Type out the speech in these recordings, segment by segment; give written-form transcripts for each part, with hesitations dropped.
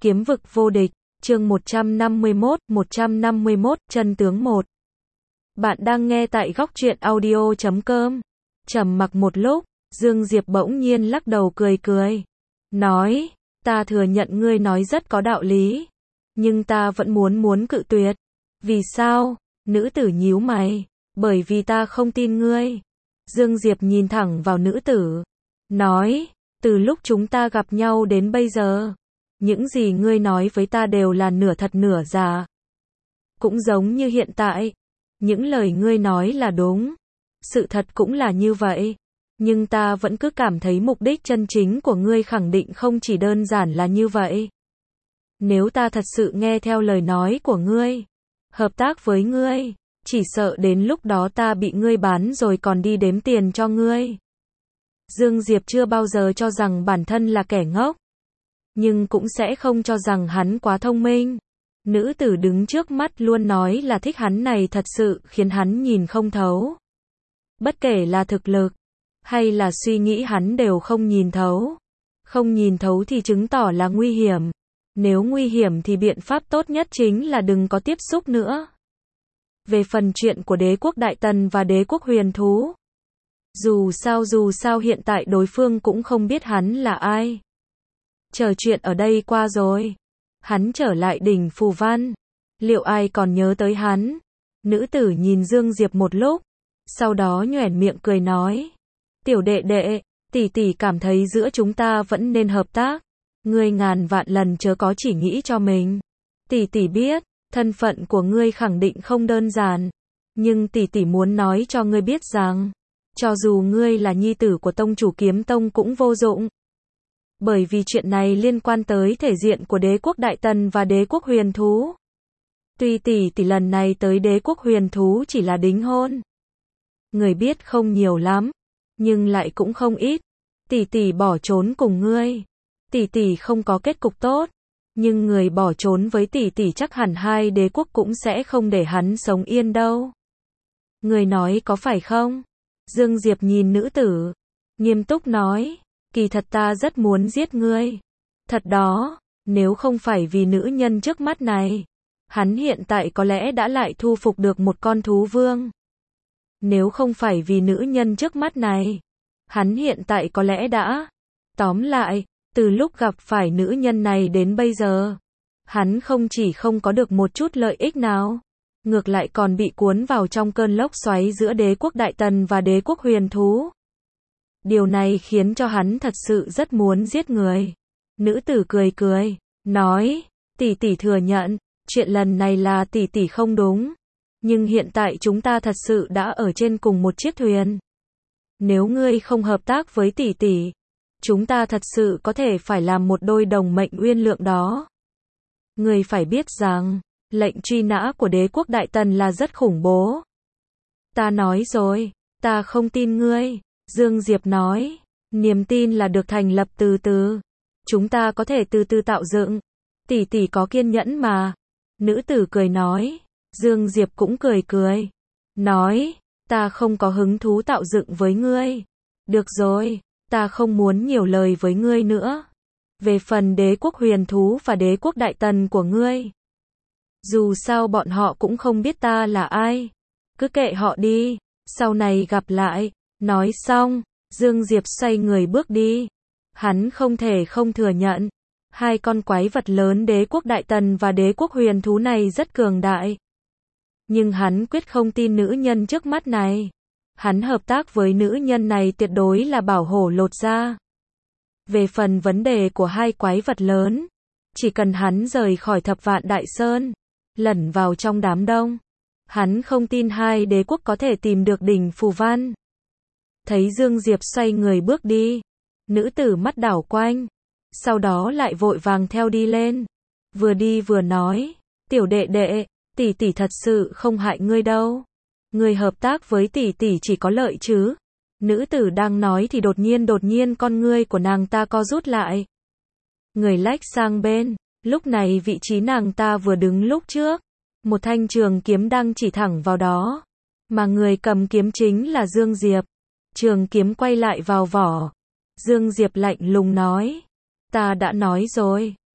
Kiếm vực vô địch, chương 151, chân tướng 1. Bạn đang nghe tại góc truyện audio.com. Trầm mặc một lúc, Dương Diệp bỗng nhiên lắc đầu cười cười. Nói, ta thừa nhận ngươi nói rất có đạo lý. Nhưng ta vẫn muốn cự tuyệt. Vì sao? Nữ tử nhíu mày. Bởi vì ta không tin ngươi. Dương Diệp nhìn thẳng vào nữ tử. Nói, từ lúc chúng ta gặp nhau đến bây giờ, những gì ngươi nói với ta đều là nửa thật nửa giả. Cũng giống như hiện tại, những lời ngươi nói là đúng. Sự thật cũng là như vậy. Nhưng ta vẫn cứ cảm thấy mục đích chân chính của ngươi khẳng định không chỉ đơn giản là như vậy. Nếu ta thật sự nghe theo lời nói của ngươi, hợp tác với ngươi, chỉ sợ đến lúc đó ta bị ngươi bán rồi còn đi đếm tiền cho ngươi. Dương Diệp chưa bao giờ cho rằng bản thân là kẻ ngốc, nhưng cũng sẽ không cho rằng hắn quá thông minh. Nữ tử đứng trước mắt luôn nói là thích hắn này thật sự khiến hắn nhìn không thấu. Bất kể là thực lực, hay là suy nghĩ hắn đều không nhìn thấu. Không nhìn thấu thì chứng tỏ là nguy hiểm. Nếu nguy hiểm thì biện pháp tốt nhất chính là đừng có tiếp xúc nữa. Về phần chuyện của đế quốc Đại Tần và đế quốc Huyền Thú, dù sao hiện tại đối phương cũng không biết hắn là ai. Chờ chuyện ở đây qua rồi, hắn trở lại đỉnh Phù Văn, liệu ai còn nhớ tới hắn? Nữ tử nhìn Dương Diệp một lúc, sau đó nhoẻn miệng cười nói, tiểu đệ đệ, tỷ tỷ cảm thấy giữa chúng ta vẫn nên hợp tác. Ngươi ngàn vạn lần chớ có chỉ nghĩ cho mình. Tỷ tỷ biết, thân phận của ngươi khẳng định không đơn giản, nhưng tỷ tỷ muốn nói cho ngươi biết rằng, cho dù ngươi là nhi tử của tông chủ Kiếm Tông cũng vô dụng. Bởi vì chuyện này liên quan tới thể diện của đế quốc Đại Tần và đế quốc Huyền Thú. Tuy tỷ tỷ lần này tới đế quốc Huyền Thú chỉ là đính hôn, người biết không nhiều lắm, nhưng lại cũng không ít. Tỷ tỷ bỏ trốn cùng ngươi, tỷ tỷ không có kết cục tốt, nhưng người bỏ trốn với tỷ tỷ chắc hẳn hai đế quốc cũng sẽ không để hắn sống yên đâu. Người nói có phải không? Dương Diệp nhìn nữ tử, nghiêm túc nói, kỳ thật ta rất muốn giết ngươi. Thật đó, nếu không phải vì nữ nhân trước mắt này, hắn hiện tại có lẽ đã lại thu phục được một con thú vương. Nếu không phải vì nữ nhân trước mắt này, hắn hiện tại có lẽ đã. Tóm lại, từ lúc gặp phải nữ nhân này đến bây giờ, hắn không chỉ không có được một chút lợi ích nào, ngược lại còn bị cuốn vào trong cơn lốc xoáy giữa đế quốc Đại Tần và đế quốc Huyền Thú. Điều này khiến cho hắn thật sự rất muốn giết người. Nữ tử cười cười, nói, tỷ tỷ thừa nhận, chuyện lần này là tỷ tỷ không đúng. Nhưng hiện tại chúng ta thật sự đã ở trên cùng một chiếc thuyền. Nếu ngươi không hợp tác với tỷ tỷ, chúng ta thật sự có thể phải làm một đôi đồng mệnh uyên lượng đó. Ngươi phải biết rằng, lệnh truy nã của đế quốc Đại Tần là rất khủng bố. Ta nói rồi, ta không tin ngươi. Dương Diệp nói, niềm tin là được thành lập từ từ. Chúng ta có thể từ từ tạo dựng. Tỷ tỷ có kiên nhẫn mà. Nữ tử cười nói. Dương Diệp cũng cười cười. Nói, ta không có hứng thú tạo dựng với ngươi. Được rồi, ta không muốn nhiều lời với ngươi nữa. Về phần đế quốc Huyền Thú và đế quốc Đại Tần của ngươi, dù sao bọn họ cũng không biết ta là ai. Cứ kệ họ đi, sau này gặp lại. Nói xong, Dương Diệp xoay người bước đi. Hắn không thể không thừa nhận, hai con quái vật lớn đế quốc Đại Tần và đế quốc Huyền Thú này rất cường đại. Nhưng hắn quyết không tin nữ nhân trước mắt này. Hắn hợp tác với nữ nhân này tuyệt đối là bảo hổ lột da. Về phần vấn đề của hai quái vật lớn, chỉ cần hắn rời khỏi Thập Vạn Đại Sơn, lẩn vào trong đám đông, hắn không tin hai đế quốc có thể tìm được đỉnh Phù Văn. Thấy Dương Diệp xoay người bước đi, nữ tử mắt đảo quanh, sau đó lại vội vàng theo đi lên. Vừa đi vừa nói, tiểu đệ đệ, tỷ tỷ thật sự không hại ngươi đâu. Ngươi hợp tác với tỷ tỷ chỉ có lợi chứ. Nữ tử đang nói thì đột nhiên con ngươi của nàng ta co rút lại. Người lách sang bên, lúc này vị trí nàng ta vừa đứng lúc trước, một thanh trường kiếm đang chỉ thẳng vào đó, mà người cầm kiếm chính là Dương Diệp. Trường kiếm quay lại vào vỏ. Dương Diệp lạnh lùng nói, ta đã nói rồi,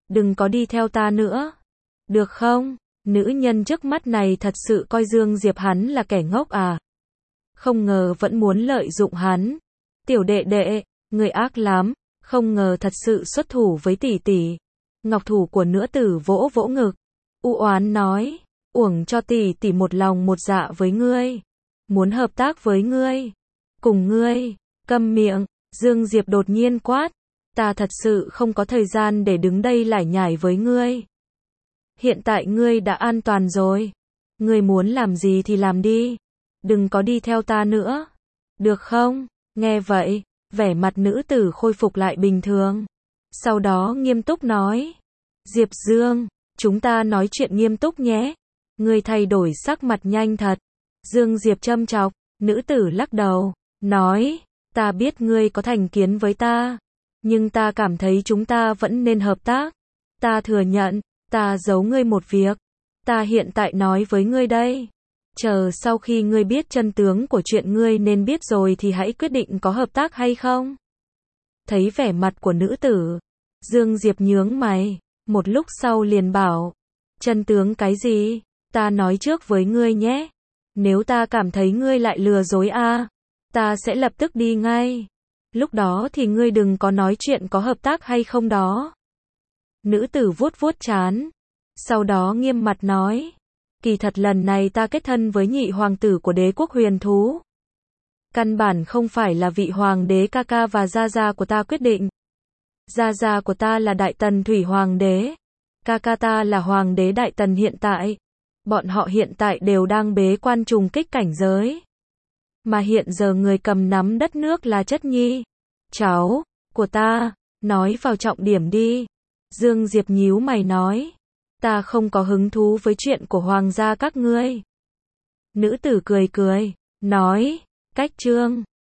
đừng có đi theo ta nữa. Được không? Nữ nhân trước mắt này thật sự coi Dương Diệp hắn là kẻ ngốc à? Không ngờ vẫn muốn lợi dụng hắn. Tiểu đệ đệ, người ác lắm, không ngờ thật sự xuất thủ với tỷ tỷ. Ngọc thủ của nữ tử vỗ vỗ ngực, u oán nói, uổng cho tỷ tỷ một lòng một dạ với ngươi, muốn hợp tác với ngươi, cùng ngươi. Câm miệng. Dương Diệp đột nhiên quát, ta thật sự không có thời gian để đứng đây lải nhải với ngươi. Hiện tại ngươi đã an toàn rồi, ngươi muốn làm gì thì làm đi, đừng có đi theo ta nữa. Được không? Nghe vậy, vẻ mặt nữ tử khôi phục lại bình thường. Sau đó nghiêm túc nói, Diệp Dương, chúng ta nói chuyện nghiêm túc nhé. Ngươi thay đổi sắc mặt nhanh thật. Dương Diệp châm chọc, nữ tử lắc đầu, nói, ta biết ngươi có thành kiến với ta, nhưng ta cảm thấy chúng ta vẫn nên hợp tác. Ta thừa nhận, ta giấu ngươi một việc. Ta hiện tại nói với ngươi đây. Chờ sau khi ngươi biết chân tướng của chuyện ngươi nên biết rồi thì hãy quyết định có hợp tác hay không. Thấy vẻ mặt của nữ tử, Dương Diệp nhướng mày, một lúc sau liền bảo, chân tướng cái gì? Ta nói trước với ngươi nhé. Nếu ta cảm thấy ngươi lại lừa dối ta sẽ lập tức đi ngay. Lúc đó thì ngươi đừng có nói chuyện có hợp tác hay không đó. Nữ tử vuốt vuốt trán, sau đó nghiêm mặt nói, kỳ thật lần này ta kết thân với nhị hoàng tử của đế quốc huyền thú. Căn bản không phải là vị hoàng đế ca ca và gia gia của ta quyết định. Gia gia của ta là Đại Tần Thủy Hoàng đế, ca ca ta là Hoàng đế Đại Tần hiện tại. Bọn họ hiện tại đều đang bế quan trùng kích cảnh giới. Mà hiện giờ người cầm nắm đất nước là Chất Nhi, cháu của ta. Nói vào trọng điểm đi. Dương Diệp nhíu mày nói, ta không có hứng thú với chuyện của hoàng gia các ngươi. Nữ tử cười cười, nói, cách chương